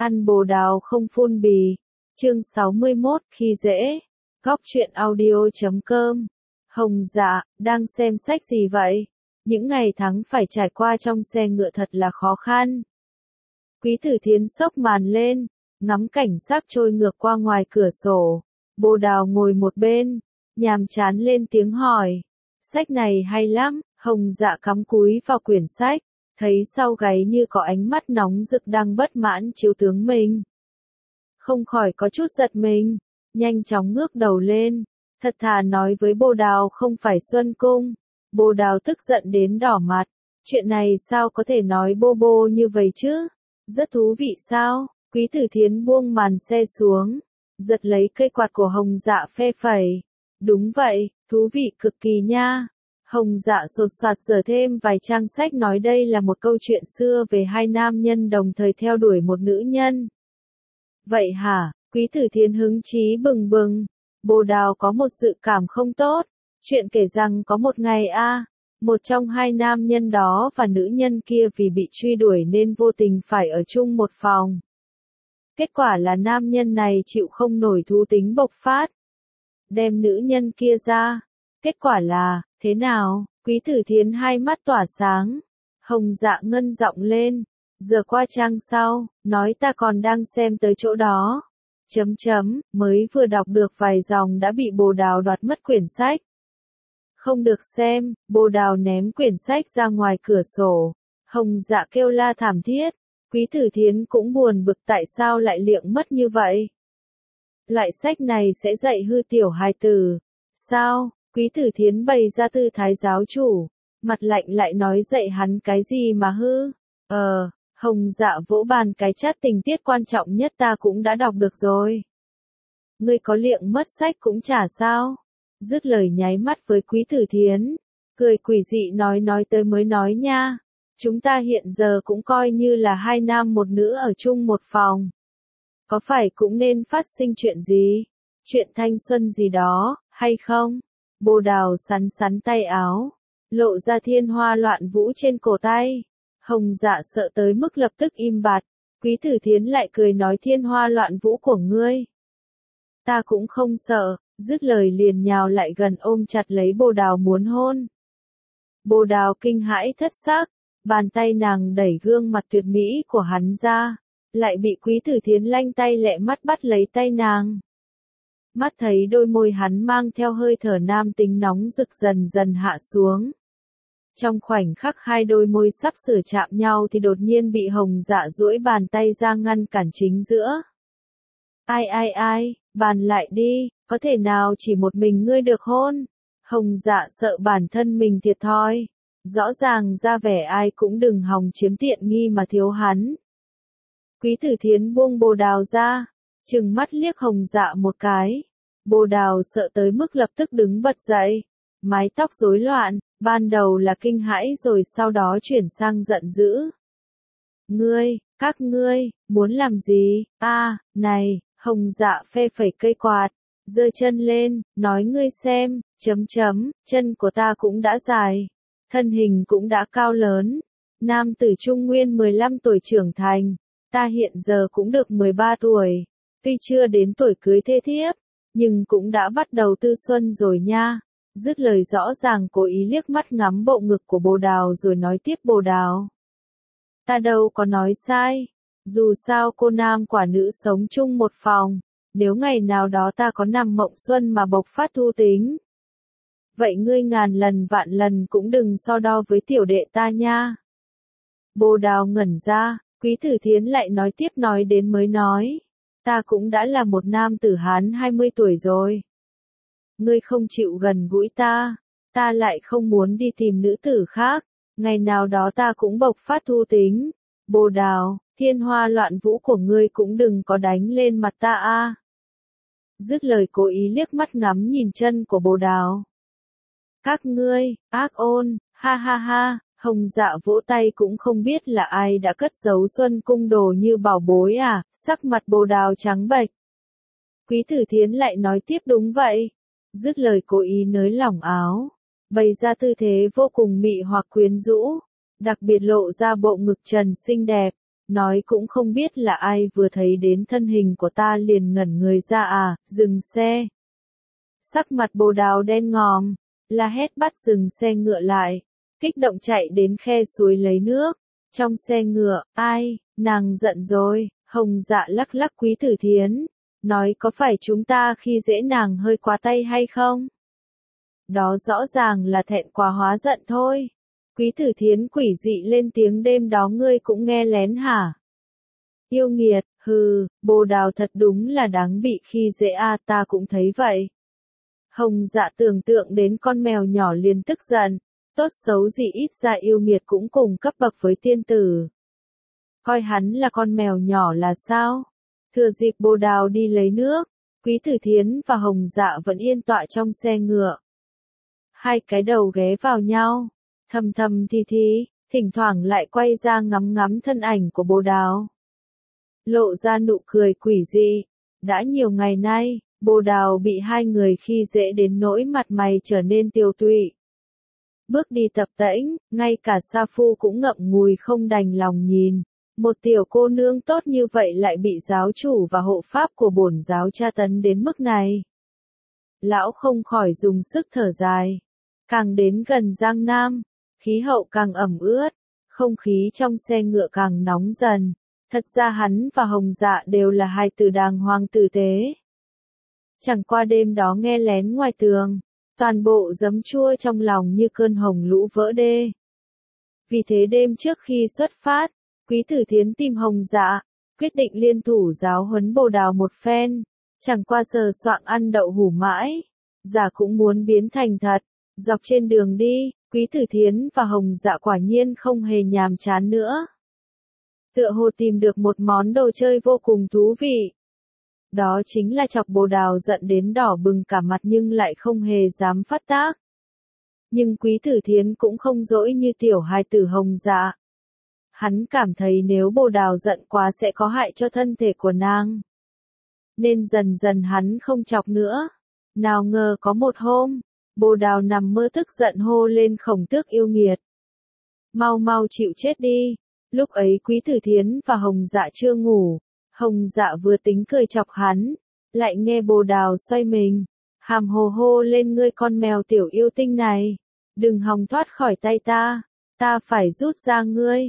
Ăn bồ đào không phun bì. Chương 61 khi dễ. Góc truyện audio.com. Hồng Dạ, đang xem sách gì vậy? Những ngày tháng phải trải qua trong xe ngựa thật là khó khăn. Quý Tử Thiến xốc màn lên, ngắm cảnh sắc trôi ngược qua ngoài cửa sổ. Bồ đào ngồi một bên, nhàm chán lên tiếng hỏi. Sách này hay lắm. Hồng Dạ cắm cúi vào quyển sách, thấy sau gáy như có ánh mắt nóng rực đang bất mãn chiếu tướng mình. Không khỏi có chút giật mình, nhanh chóng ngước đầu lên, thật thà nói với bồ đào không phải Xuân Cung. Bồ đào tức giận đến đỏ mặt, chuyện này sao có thể nói bô bô như vậy chứ? Rất thú vị sao? Quý Tử Thiến buông màn xe xuống, giật lấy cây quạt của Hồng Dạ phe phẩy. Đúng vậy, thú vị cực kỳ nha. Hồng Dạ sột soạt dở thêm vài trang sách nói đây là một câu chuyện xưa về hai nam nhân đồng thời theo đuổi một nữ nhân. Vậy hả? Quý Tử Thiến hứng chí bừng bừng. Bồ đào có một dự cảm không tốt. Chuyện kể rằng có một ngày một trong hai nam nhân đó và nữ nhân kia vì bị truy đuổi nên vô tình phải ở chung một phòng. Kết quả là nam nhân này chịu không nổi thú tính bộc phát, đem nữ nhân kia ra. Kết quả là, thế nào? Quý Tử Thiến hai mắt tỏa sáng. Hồng Dạ ngân giọng lên. Giờ qua trang sau, nói ta còn đang xem tới chỗ đó. Mới vừa đọc được vài dòng đã bị bồ đào đoạt mất quyển sách. Không được xem, bồ đào ném quyển sách ra ngoài cửa sổ. Hồng Dạ kêu la thảm thiết. Quý Tử Thiến cũng buồn bực tại sao lại liệng mất như vậy. Loại sách này sẽ dạy hư tiểu hài tử. Sao? Quý Tử Thiến bày ra tư thái giáo chủ, mặt lạnh lại nói dạy hắn cái gì mà hư. Hồng Dạ vỗ bàn cái chát tình tiết quan trọng nhất ta cũng đã đọc được rồi. Ngươi có liệng mất sách cũng chả sao. Dứt lời nháy mắt với Quý Tử Thiến, cười quỷ dị nói tới mới nói nha. Chúng ta hiện giờ cũng coi như là hai nam một nữ ở chung một phòng. Có phải cũng nên phát sinh chuyện gì? Chuyện thanh xuân gì đó, hay không? Bồ đào sắn sắn tay áo, lộ ra thiên hoa loạn vũ trên cổ tay. Hồng Dạ sợ tới mức lập tức im bặt. Quý Tử Thiến lại cười nói thiên hoa loạn vũ của ngươi. Ta cũng không sợ, dứt lời liền nhào lại gần ôm chặt lấy bồ đào muốn hôn. Bồ đào kinh hãi thất sắc, bàn tay nàng đẩy gương mặt tuyệt mỹ của hắn ra, lại bị Quý Tử Thiến lanh tay lẹ mắt bắt lấy tay nàng. Mắt thấy đôi môi hắn mang theo hơi thở nam tính nóng rực dần dần hạ xuống. Trong khoảnh khắc hai đôi môi sắp sửa chạm nhau thì đột nhiên bị Hồng Dạ duỗi bàn tay ra ngăn cản chính giữa. Ai, bàn lại đi, có thể nào chỉ một mình ngươi được hôn? Hồng Dạ sợ bản thân mình thiệt thòi. Rõ ràng ra vẻ ai cũng đừng hòng chiếm tiện nghi mà thiếu hắn. Quý Tử Thiến buông bồ đào ra, trừng mắt liếc Hồng Dạ một cái. Bồ đào sợ tới mức lập tức đứng bật dậy. Mái tóc rối loạn, ban đầu là kinh hãi rồi sau đó chuyển sang giận dữ. Các ngươi, muốn làm gì? Này, Hồng Dạ phe phẩy cây quạt, giơ chân lên, nói ngươi xem, chân của ta cũng đã dài, thân hình cũng đã cao lớn. Nam tử trung nguyên 15 tuổi trưởng thành, ta hiện giờ cũng được 13 tuổi, tuy chưa đến tuổi cưới thê thiếp, nhưng cũng đã bắt đầu tư xuân rồi nha. Dứt lời rõ ràng cố ý liếc mắt ngắm bộ ngực của bồ đào rồi nói tiếp bồ đào. Ta đâu có nói sai, dù sao cô nam quả nữ sống chung một phòng, nếu ngày nào đó ta có nằm mộng xuân mà bộc phát thu tính. Vậy ngươi ngàn lần vạn lần cũng đừng so đo với tiểu đệ ta nha. Bồ đào ngẩn ra, Quý Tử Thiến lại nói tiếp nói đến mới nói. Ta cũng đã là một nam tử Hán 20 tuổi rồi. Ngươi không chịu gần gũi ta lại không muốn đi tìm nữ tử khác, ngày nào đó ta cũng bộc phát thu tính. Bồ đào, thiên hoa loạn vũ của ngươi cũng đừng có đánh lên mặt ta. Dứt lời cố ý liếc mắt ngắm nhìn chân của bồ đào. Các ngươi, ác ôn, ha, Hồng Dạ vỗ tay cũng không biết là ai đã cất giấu Xuân Cung đồ như bảo bối sắc mặt bồ đào trắng bệch. Quý Tử Thiến lại nói tiếp đúng vậy. Dứt lời cố ý nới lỏng áo, bày ra tư thế vô cùng mị hoặc quyến rũ, đặc biệt lộ ra bộ ngực trần xinh đẹp. nói cũng không biết là ai vừa thấy đến thân hình của ta liền ngẩn người ra à, dừng xe. Sắc mặt Bồ Đào đen ngòm, la hét bắt dừng xe ngựa lại, kích động chạy đến khe suối lấy nước. Trong xe ngựa, ai, nàng giận rồi, Hồng Dạ lắc lắc Quý Tử Thiến, nói có phải chúng ta khi dễ nàng hơi quá tay hay không? Đó rõ ràng là thẹn quá hóa giận thôi. Quý Tử Thiến quỷ dị lên tiếng, đêm đó ngươi cũng nghe lén hả? Yêu nghiệt, hừ, Bồ Đào thật đúng là đáng bị khi dễ a, ta cũng thấy vậy. Hồng Dạ tưởng tượng đến con mèo nhỏ liền tức giận, tốt xấu gì ít ra yêu nghiệt cũng cùng cấp bậc với tiên tử. Coi hắn là con mèo nhỏ là sao? Thừa dịp Bồ Đào đi lấy nước, Quý Tử Thiến và Hồng Dạ vẫn yên tọa trong xe ngựa. Hai cái đầu ghé vào nhau, thầm thầm thì, thỉnh thoảng lại quay ra ngắm ngắm thân ảnh của Bồ Đào. Lộ ra nụ cười quỷ dị. Đã nhiều ngày nay, Bồ Đào bị hai người khi dễ đến nỗi mặt mày trở nên tiều tụy. Bước đi tập tễnh, ngay cả Sa Phu cũng ngậm ngùi không đành lòng nhìn. Một tiểu cô nương tốt như vậy lại bị giáo chủ và hộ pháp của bổn giáo tra tấn đến mức này. Lão không khỏi dùng sức thở dài. Càng đến gần Giang Nam, khí hậu càng ẩm ướt, không khí trong xe ngựa càng nóng dần. Thật ra hắn và Hồng Dạ đều là hai tử đàng hoàng tử tế. Chẳng qua đêm đó nghe lén ngoài tường, toàn bộ giấm chua trong lòng như cơn hồng lũ vỡ đê. Vì thế đêm trước khi xuất phát, Quý Tử Thiến tìm Hồng Dạ, quyết định liên thủ giáo huấn Bồ Đào một phen. Chẳng qua sờ soạng ăn đậu hủ mãi, Dạ cũng muốn biến thành thật. Dọc trên đường đi, Quý Tử Thiến và Hồng Dạ quả nhiên không hề nhàm chán nữa. Tựa hồ tìm được một món đồ chơi vô cùng thú vị. Đó chính là chọc Bồ Đào giận đến đỏ bừng cả mặt nhưng lại không hề dám phát tác. Nhưng Quý Tử Thiến cũng không dỗi như tiểu hài tử Hồng Dạ. Hắn cảm thấy nếu Bồ Đào giận quá sẽ có hại cho thân thể của nàng. Nên dần dần hắn không chọc nữa. Nào ngờ có một hôm, Bồ Đào nằm mơ tức giận hô lên Khổng Tước yêu nghiệt. Mau mau chịu chết đi. Lúc ấy Quý Tử Thiến và Hồng Dạ chưa ngủ. Hồng Dạ vừa tính cười chọc hắn, lại nghe Bồ Đào xoay mình, hàm hồ hô lên, ngươi con mèo tiểu yêu tinh này, đừng hòng thoát khỏi tay ta phải rút ra ngươi.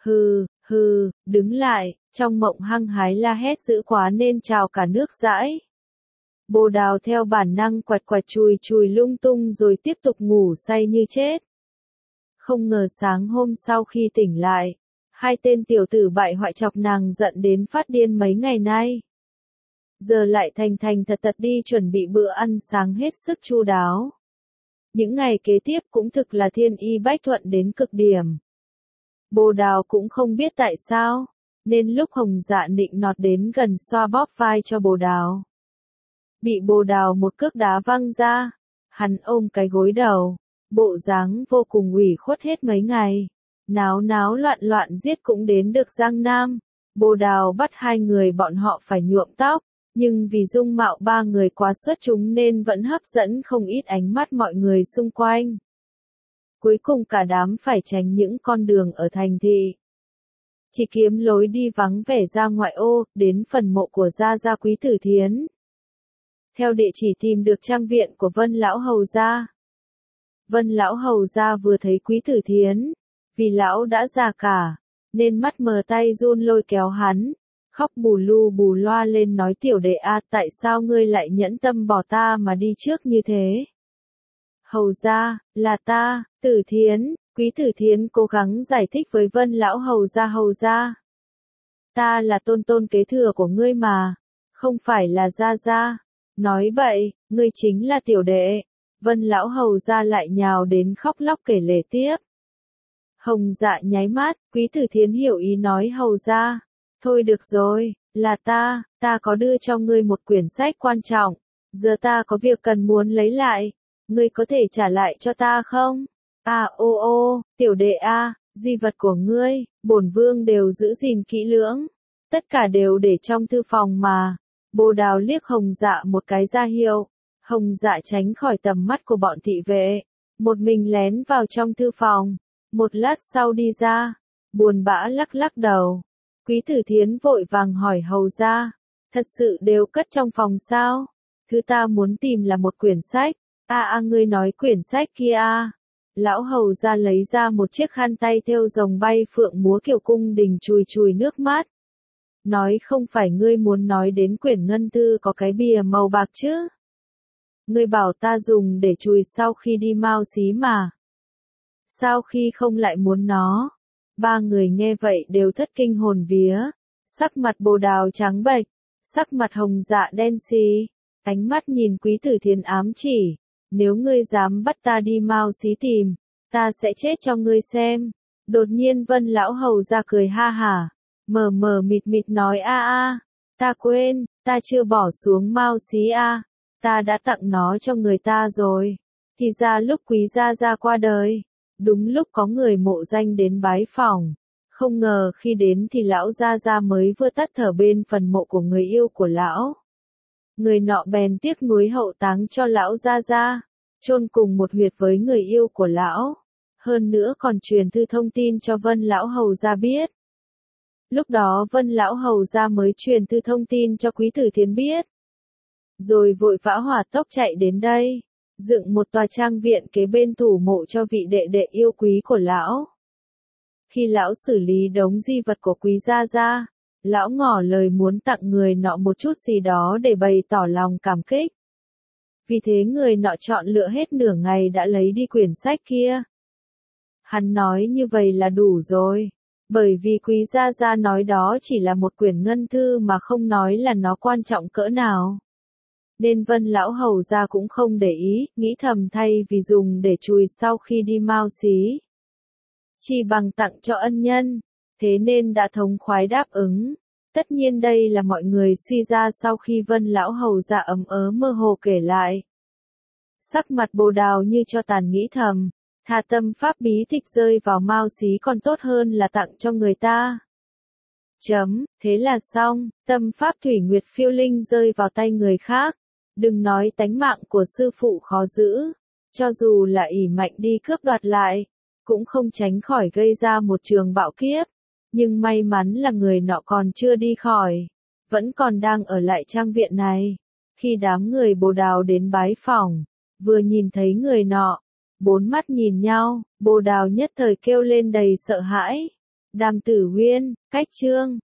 Hừ, đứng lại, trong mộng hăng hái la hét dữ quá nên trào cả nước dãi. Bồ Đào theo bản năng quạt chùi chùi lung tung rồi tiếp tục ngủ say như chết. Không ngờ sáng hôm sau khi tỉnh lại, hai tên tiểu tử bại hoại chọc nàng giận đến phát điên mấy ngày nay. Giờ lại thành thật đi chuẩn bị bữa ăn sáng hết sức chu đáo. Những ngày kế tiếp cũng thực là thiên y bách thuận đến cực điểm. Bồ Đào cũng không biết tại sao, nên lúc Hồng Dạ nịnh nọt đến gần xoa bóp vai cho Bồ Đào. Bị Bồ Đào một cước đá văng ra, hắn ôm cái gối đầu, bộ dáng vô cùng ủy khuất hết mấy ngày. Náo loạn giết cũng đến được Giang Nam. Bồ Đào bắt hai người bọn họ phải nhuộm tóc, nhưng vì dung mạo ba người quá xuất chúng nên vẫn hấp dẫn không ít ánh mắt mọi người xung quanh. Cuối cùng cả đám phải tránh những con đường ở thành thị. Chỉ kiếm lối đi vắng vẻ ra ngoại ô, đến phần mộ của Gia Quý Tử Thiến. Theo địa chỉ tìm được trang viện của Vân Lão Hầu Gia. Vân Lão Hầu Gia vừa thấy Quý Tử Thiến, vì lão đã già cả, nên mắt mờ tay run lôi kéo hắn, khóc bù lu bù loa lên nói, tiểu đệ a, tại sao ngươi lại nhẫn tâm bỏ ta mà đi trước như thế? Hầu gia, là ta, Tử Thiến. Quý Tử Thiến cố gắng giải thích với Vân Lão Hầu gia. Ta là tôn kế thừa của ngươi mà, không phải là gia. Nói bậy, ngươi chính là tiểu đệ. Vân Lão Hầu gia lại nhào đến khóc lóc kể lể tiếp. Hồng Dạ nháy mắt, Quý Tử Thiến hiểu ý nói, hầu gia, thôi được rồi, là ta có đưa cho ngươi một quyển sách quan trọng, giờ ta có việc cần muốn lấy lại, ngươi có thể trả lại cho ta không? Tiểu đệ di vật của ngươi, bổn vương đều giữ gìn kỹ lưỡng, tất cả đều để trong thư phòng mà. Bồ Đào liếc Hồng Dạ một cái ra hiệu, Hồng Dạ tránh khỏi tầm mắt của bọn thị vệ, một mình lén vào trong thư phòng. Một lát sau đi ra, buồn bã lắc đầu. Quý Tử Thiến vội vàng hỏi hầu gia, thật sự đều cất trong phòng sao? Thứ ta muốn tìm là một quyển sách. Ngươi nói quyển sách kia à? Lão hầu gia lấy ra một chiếc khăn tay thêu rồng bay phượng múa kiểu cung đình chùi chùi nước mắt. Nói không phải ngươi muốn nói đến quyển ngân thư có cái bìa màu bạc chứ? Ngươi bảo ta dùng để chùi sau khi đi mao xí mà. Sao khi không lại muốn nó? Ba người nghe vậy đều thất kinh hồn vía. Sắc mặt Bồ Đào trắng bệch, sắc mặt Hồng Dạ đen xì, ánh mắt nhìn Quý Tử Thiến ám chỉ. Nếu ngươi dám bắt ta đi mao xí tìm, ta sẽ chết cho ngươi xem. Đột nhiên Vân lão hầu ra cười ha hả, mờ mờ mịt mịt nói ta quên, ta chưa bỏ xuống mao xí ta đã tặng nó cho người ta rồi. Thì ra lúc Quý gia gia qua đời, đúng lúc có người mộ danh đến bái phỏng, không ngờ khi đến thì lão gia gia mới vừa tắt thở bên phần mộ của người yêu của lão. Người nọ bèn tiếc nuối hậu táng cho lão gia gia, chôn cùng một huyệt với người yêu của lão, hơn nữa còn truyền thư thông tin cho Vân lão hầu gia biết. Lúc đó Vân lão hầu gia mới truyền thư thông tin cho Quý Tử Thiến biết, rồi vội vã hỏa tốc chạy đến đây, dựng một tòa trang viện kế bên thủ mộ cho vị đệ đệ yêu quý của lão. Khi lão xử lý đống di vật của Quý gia gia, lão ngỏ lời muốn tặng người nọ một chút gì đó để bày tỏ lòng cảm kích. Vì thế người nọ chọn lựa hết nửa ngày đã lấy đi quyển sách kia. Hắn nói như vậy là đủ rồi, bởi vì Quý gia gia nói đó chỉ là một quyển ngân thư mà không nói là nó quan trọng cỡ nào. Nên Vân lão hầu gia cũng không để ý, nghĩ thầm thay vì dùng để chùi sau khi đi mao xí, chỉ bằng tặng cho ân nhân, thế nên đã thống khoái đáp ứng. Tất nhiên đây là mọi người suy ra sau khi Vân lão hầu gia ấm ớ mơ hồ kể lại. Sắc mặt Bồ Đào như cho tàn nghĩ thầm, thà tâm pháp bí tịch rơi vào mao xí còn tốt hơn là tặng cho người ta. Thế là xong, tâm pháp thủy nguyệt phiêu linh rơi vào tay người khác. Đừng nói tánh mạng của sư phụ khó giữ, cho dù là ỷ mạnh đi cướp đoạt lại, cũng không tránh khỏi gây ra một trường bạo kiếp. Nhưng may mắn là người nọ còn chưa đi khỏi, vẫn còn đang ở lại trang viện này. Khi đám người Bồ Đào đến bái phỏng, vừa nhìn thấy người nọ, bốn mắt nhìn nhau, Bồ Đào nhất thời kêu lên đầy sợ hãi. Đàm Tử Huyên, Cách Trương,